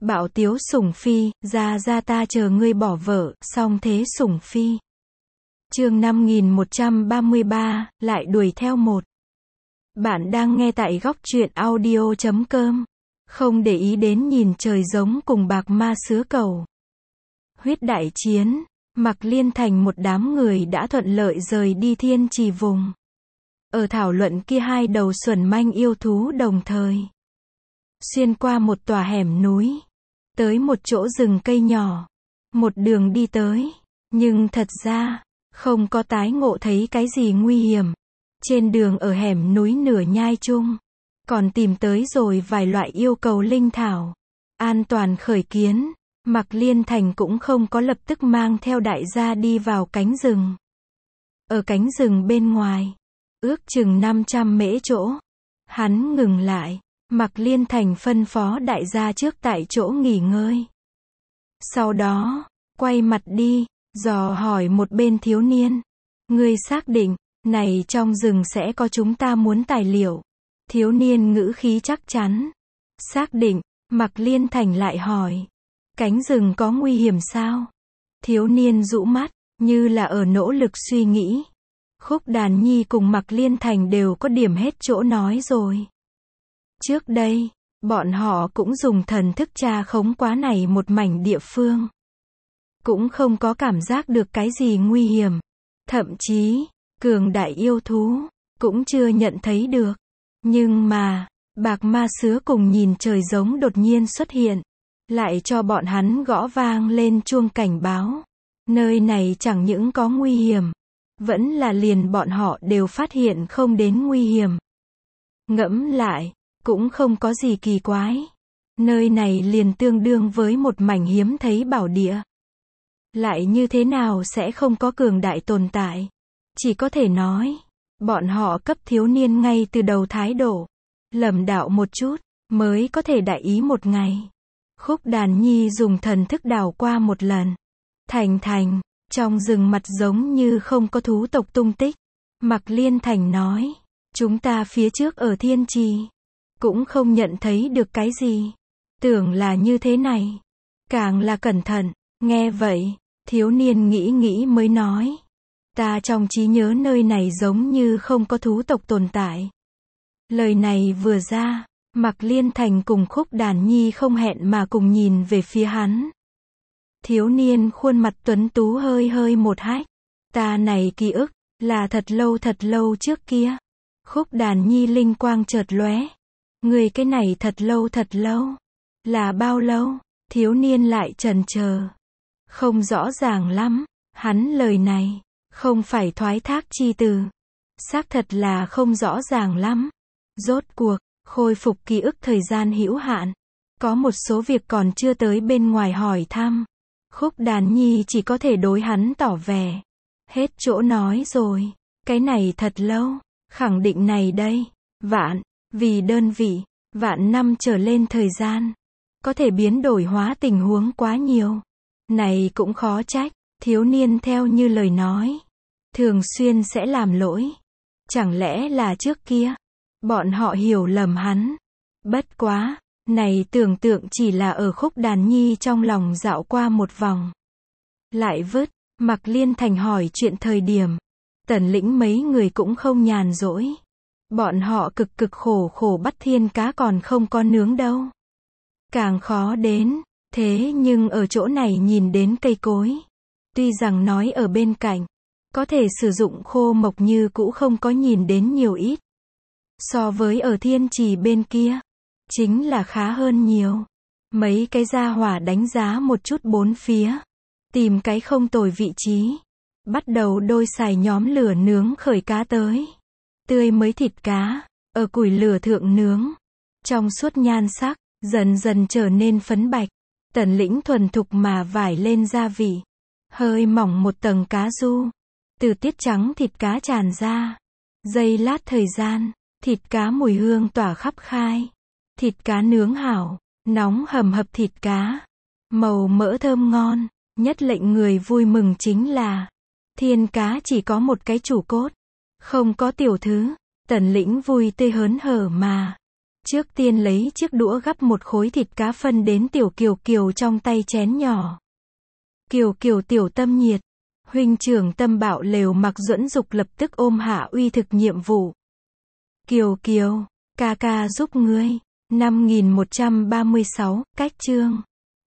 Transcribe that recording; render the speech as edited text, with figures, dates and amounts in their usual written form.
Bảo Tiếu Sủng Phi, ra ta chờ ngươi bỏ vợ, song thế Sủng Phi. Chương 5133, lại đuổi theo một. Bạn đang nghe tại góc truyện audio.com. Không để ý đến nhìn trời giống cùng bạc ma sứa cầu. Huyết đại chiến, Mạc Liên thành một đám người đã thuận lợi rời đi Thiên Trì vùng. Ở thảo luận kia hai đầu xuẩn manh yêu thú đồng thời. Xuyên qua một tòa hẻm núi. Tới một chỗ rừng cây nhỏ. Một đường đi tới. Nhưng thật ra, không có tái ngộ thấy cái gì nguy hiểm. Trên đường ở hẻm núi nửa nhai chung. Còn tìm tới rồi vài loại yêu cầu linh thảo. An toàn khởi kiến. Mạc Liên Thành cũng không có lập tức mang theo đại gia đi vào cánh rừng. Ở cánh rừng bên ngoài. Ước chừng 500 mễ chỗ. Hắn ngừng lại. Mạc Liên Thành phân phó đại gia trước tại chỗ nghỉ ngơi. Sau đó, quay mặt đi, dò hỏi một bên thiếu niên. Ngươi xác định, này trong rừng sẽ có chúng ta muốn tài liệu. Thiếu niên ngữ khí chắc chắn. Xác định, Mạc Liên Thành lại hỏi. Cánh rừng có nguy hiểm sao? Thiếu niên rũ mắt, như là ở nỗ lực suy nghĩ. Khúc Đàn Nhi cùng Mạc Liên Thành đều có điểm hết chỗ nói rồi. Trước đây, bọn họ cũng dùng thần thức tra khống quá này một mảnh địa phương. Cũng không có cảm giác được cái gì nguy hiểm. Thậm chí, cường đại yêu thú, cũng chưa nhận thấy được. Nhưng mà, bạc ma sứa cùng nhìn trời giống đột nhiên xuất hiện. Lại cho bọn hắn gõ vang lên chuông cảnh báo. Nơi này chẳng những có nguy hiểm. Vẫn là liền bọn họ đều phát hiện không đến nguy hiểm. Ngẫm lại, cũng không có gì kỳ quái. Nơi này liền tương đương với một mảnh hiếm thấy bảo địa. Lại như thế nào sẽ không có cường đại tồn tại? Chỉ có thể nói, bọn họ cấp thiếu niên ngay từ đầu thái độ. Lầm đạo một chút, mới có thể đại ý một ngày. Khúc Đàn Nhi dùng thần thức đào qua một lần. Thành, trong rừng mặt giống như không có thú tộc tung tích. Mạc Liên Thành nói, chúng ta phía trước ở Thiên Trì, cũng không nhận thấy được cái gì. Tưởng là như thế này. Càng là cẩn thận, nghe vậy, thiếu niên nghĩ mới nói. Ta trong trí nhớ nơi này giống như không có thú tộc tồn tại. Lời này vừa ra, Mạc Liên Thành cùng Khúc Đàn Nhi không hẹn mà cùng nhìn về phía hắn. Thiếu niên khuôn mặt tuấn tú hơi một hách. Ta này ký ức, là thật lâu trước kia. Khúc Đàn Nhi linh quang chợt lóe. Người cái này thật lâu. Là bao lâu? Thiếu niên lại chần chờ. Không rõ ràng lắm. Hắn lời này, không phải thoái thác chi từ. Xác thật là không rõ ràng lắm. Rốt cuộc, khôi phục ký ức thời gian hữu hạn. Có một số việc còn chưa tới bên ngoài hỏi thăm. Khúc Đàn Nhi chỉ có thể đối hắn tỏ vẻ. Hết chỗ nói rồi. Cái này thật lâu. Khẳng định này đây. Vạn, vì đơn vị. Vạn năm trở lên thời gian. Có thể biến đổi hóa tình huống quá nhiều. Này cũng khó trách. Thiếu niên theo như lời nói. Thường xuyên sẽ làm lỗi. Chẳng lẽ là trước kia. Bọn họ hiểu lầm hắn. Bất quá. Này tưởng tượng chỉ là ở Khúc Đàn Nhi trong lòng dạo qua một vòng. Lại vứt, Mạc Liên Thành hỏi chuyện thời điểm. Tần Lĩnh mấy người cũng không nhàn rỗi. Bọn họ cực khổ bắt thiên cá còn không có nướng đâu. Càng khó đến, thế nhưng ở chỗ này nhìn đến cây cối. Tuy rằng nói ở bên cạnh, có thể sử dụng khô mộc như cũ không có nhìn đến nhiều ít. So với ở Thiên Trì bên kia. Chính là khá hơn nhiều. Mấy cái gia hỏa đánh giá một chút bốn phía. Tìm cái không tồi vị trí. Bắt đầu đôi xài nhóm lửa nướng khởi cá tới. Tươi mới thịt cá. Ở củi lửa thượng nướng. Trong suốt nhan sắc. Dần dần trở nên phấn bạch. Tần Lĩnh thuần thục mà vải lên gia vị. Hơi mỏng một tầng cá ru. Từ tiết trắng thịt cá tràn ra. Giây lát thời gian. Thịt cá mùi hương tỏa khắp khai. Thịt cá nướng hảo, nóng hầm hập thịt cá, màu mỡ thơm ngon, nhất lệnh người vui mừng chính là, thiên cá chỉ có một cái chủ cốt, không có tiểu thứ. Tần Lĩnh vui tươi hớn hở mà Trước tiên lấy chiếc đũa gắp một khối thịt cá phân đến Tiểu Kiều Kiều trong tay chén nhỏ. Kiều Kiều tiểu tâm nhiệt. Huynh trưởng Tâm Bạo lều mặc duẫn dục lập tức ôm Hạ Uy thực nhiệm vụ. Kiều Kiều, ca ca giúp ngươi. 5136, cách chương.